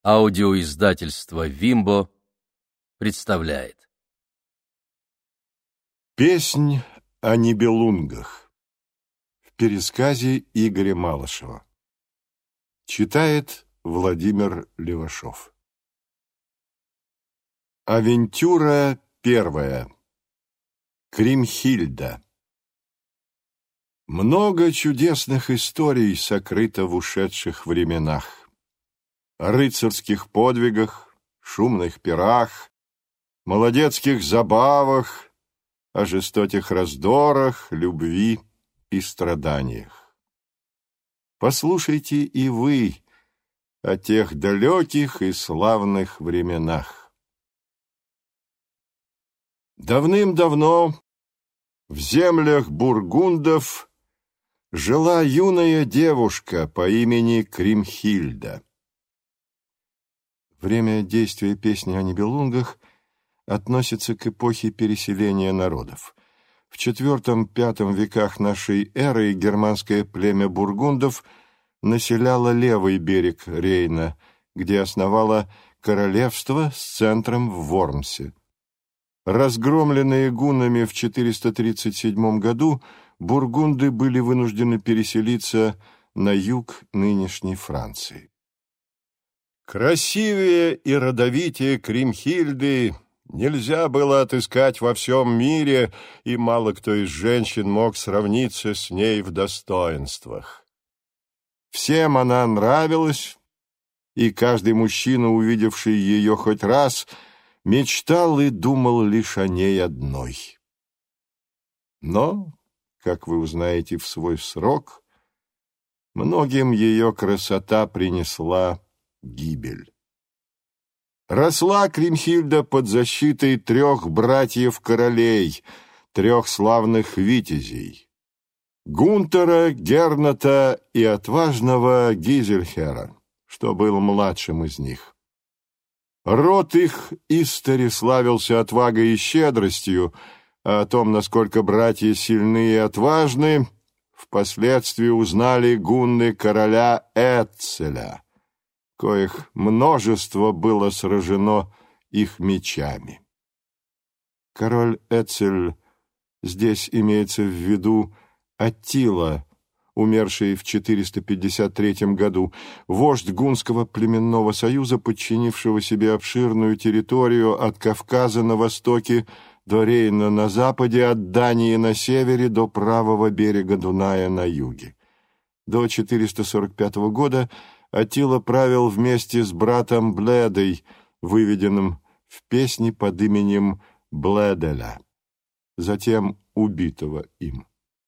Аудиоиздательство «Вимбо» представляет. Песнь о Нибелунгах в пересказе Игоря Малышева. Читает Владимир Левашов. Авентюра первая. Кримхильда. Много чудесных историй сокрыто в ушедших временах. О рыцарских подвигах, шумных пирах, молодецких забавах, о жестоких раздорах, любви и страданиях. Послушайте и вы о тех далеких и славных временах. Давным-давно в землях бургундов жила юная девушка по имени Кримхильда. Время действия песни о Нибелунгах относится к эпохе переселения народов. В IV-V веках нашей эры германское племя бургундов населяло левый берег Рейна, где основало королевство с центром в Вормсе. Разгромленные гуннами в 437 году, бургунды были вынуждены переселиться на юг нынешней Франции. Красивее и родовитее Кримхильды нельзя было отыскать во всем мире, и мало кто из женщин мог сравниться с ней в достоинствах. Всем она нравилась, и каждый мужчина, увидевший ее хоть раз, мечтал и думал лишь о ней одной. Но, как вы узнаете в свой срок, многим ее красота принесла гибель. Росла Кримхильда под защитой 3 братьев-королей, 3 славных витязей — Гунтера, Герната и отважного Гизельхера, что был младшим из них. Род их истори славился отвагой и щедростью, а о том, насколько братья сильны и отважны, впоследствии узнали гунны короля Эцеля, коих множество было сражено их мечами. Король Эцель, здесь имеется в виду Аттила, умерший в 453 году, вождь гунского племенного союза, подчинившего себе обширную территорию от Кавказа на востоке до Рейна на западе, от Дании на севере до правого берега Дуная на юге. До 445 года Аттила правил вместе с братом Бледой, выведенным в песне под именем Бледеля, затем убитого им.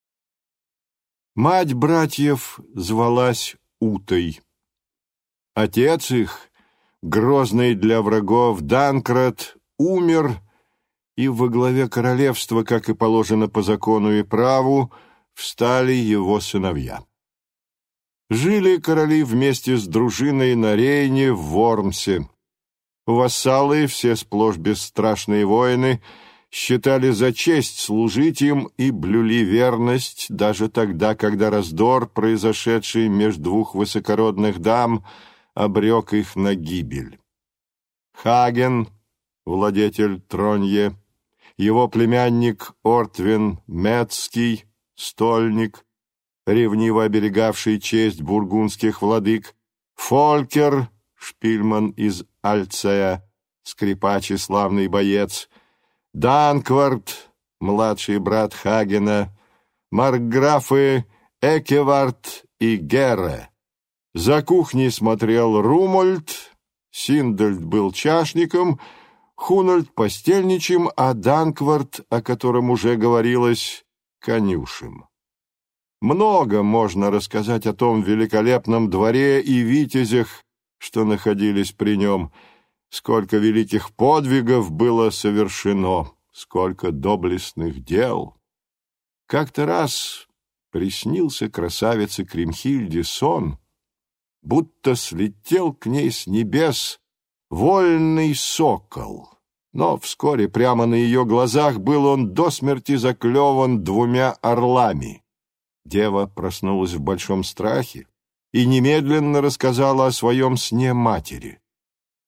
Мать братьев звалась Утой. Отец их, грозный для врагов Данкрат, умер, и во главе королевства, как и положено по закону и праву, встали его сыновья. Жили короли вместе с дружиной на Рейне в Вормсе. Вассалы, все сплошь бесстрашные воины, считали за честь служить им и блюли верность даже тогда, когда раздор, произошедший между 2 высокородных дам, обрек их на гибель. Хаген, владетель Тронье, его племянник Ортвин Мецкий, стольник, ревниво оберегавший честь бургундских владык, Фолькер, шпильман из Альцея, скрипач и славный боец, Данквард, младший брат Хагена, маркграфы Экевард и Герре. За кухней смотрел Румольд, Синдальд был чашником, Хунальд — постельничем, а Данквард, о котором уже говорилось, конюшем. Много можно рассказать о том великолепном дворе и витязях, что находились при нем, сколько великих подвигов было совершено, сколько доблестных дел. Как-то раз приснился красавице Кримхильде сон, будто слетел к ней с небес вольный сокол, но вскоре прямо на ее глазах был он до смерти заклеван 2 орлами. Дева проснулась в большом страхе и немедленно рассказала о своем сне матери.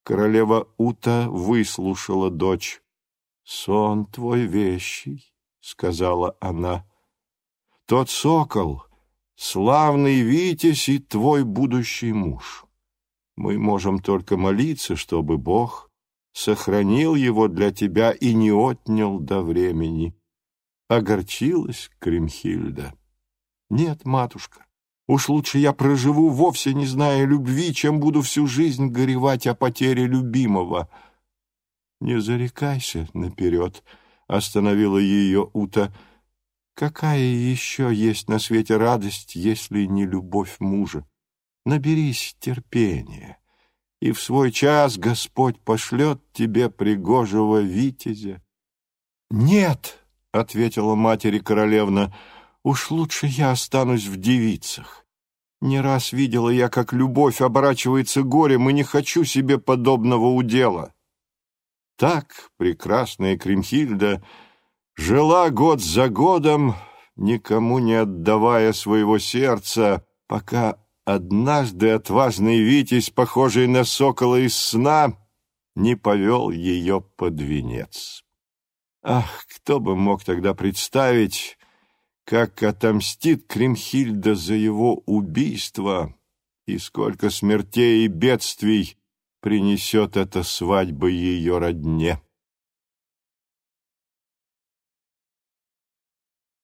Королева Ута выслушала дочь. «Сон твой вещий», — сказала она. «Тот сокол — славный витязь и твой будущий муж. Мы можем только молиться, чтобы Бог сохранил его для тебя и не отнял до времени». Огорчилась Кримхильда. «Нет, матушка, уж лучше я проживу, вовсе не зная любви, чем буду всю жизнь горевать о потере любимого». «Не зарекайся наперед», — остановила ее Ута. «Какая еще есть на свете радость, если не любовь мужа? Наберись терпения, и в свой час Господь пошлет тебе пригожего витязя». «Нет», — ответила матери королевна, — «уж лучше я останусь в девицах. Не раз видела я, как любовь оборачивается горем, и не хочу себе подобного удела». Так прекрасная Кримхильда жила год за годом, никому не отдавая своего сердца, пока однажды отважный витязь, похожий на сокола из сна, не повел ее под венец. Ах, кто бы мог тогда представить, как отомстит Кримхильда за его убийство, и сколько смертей и бедствий принесет эта свадьба ее родне.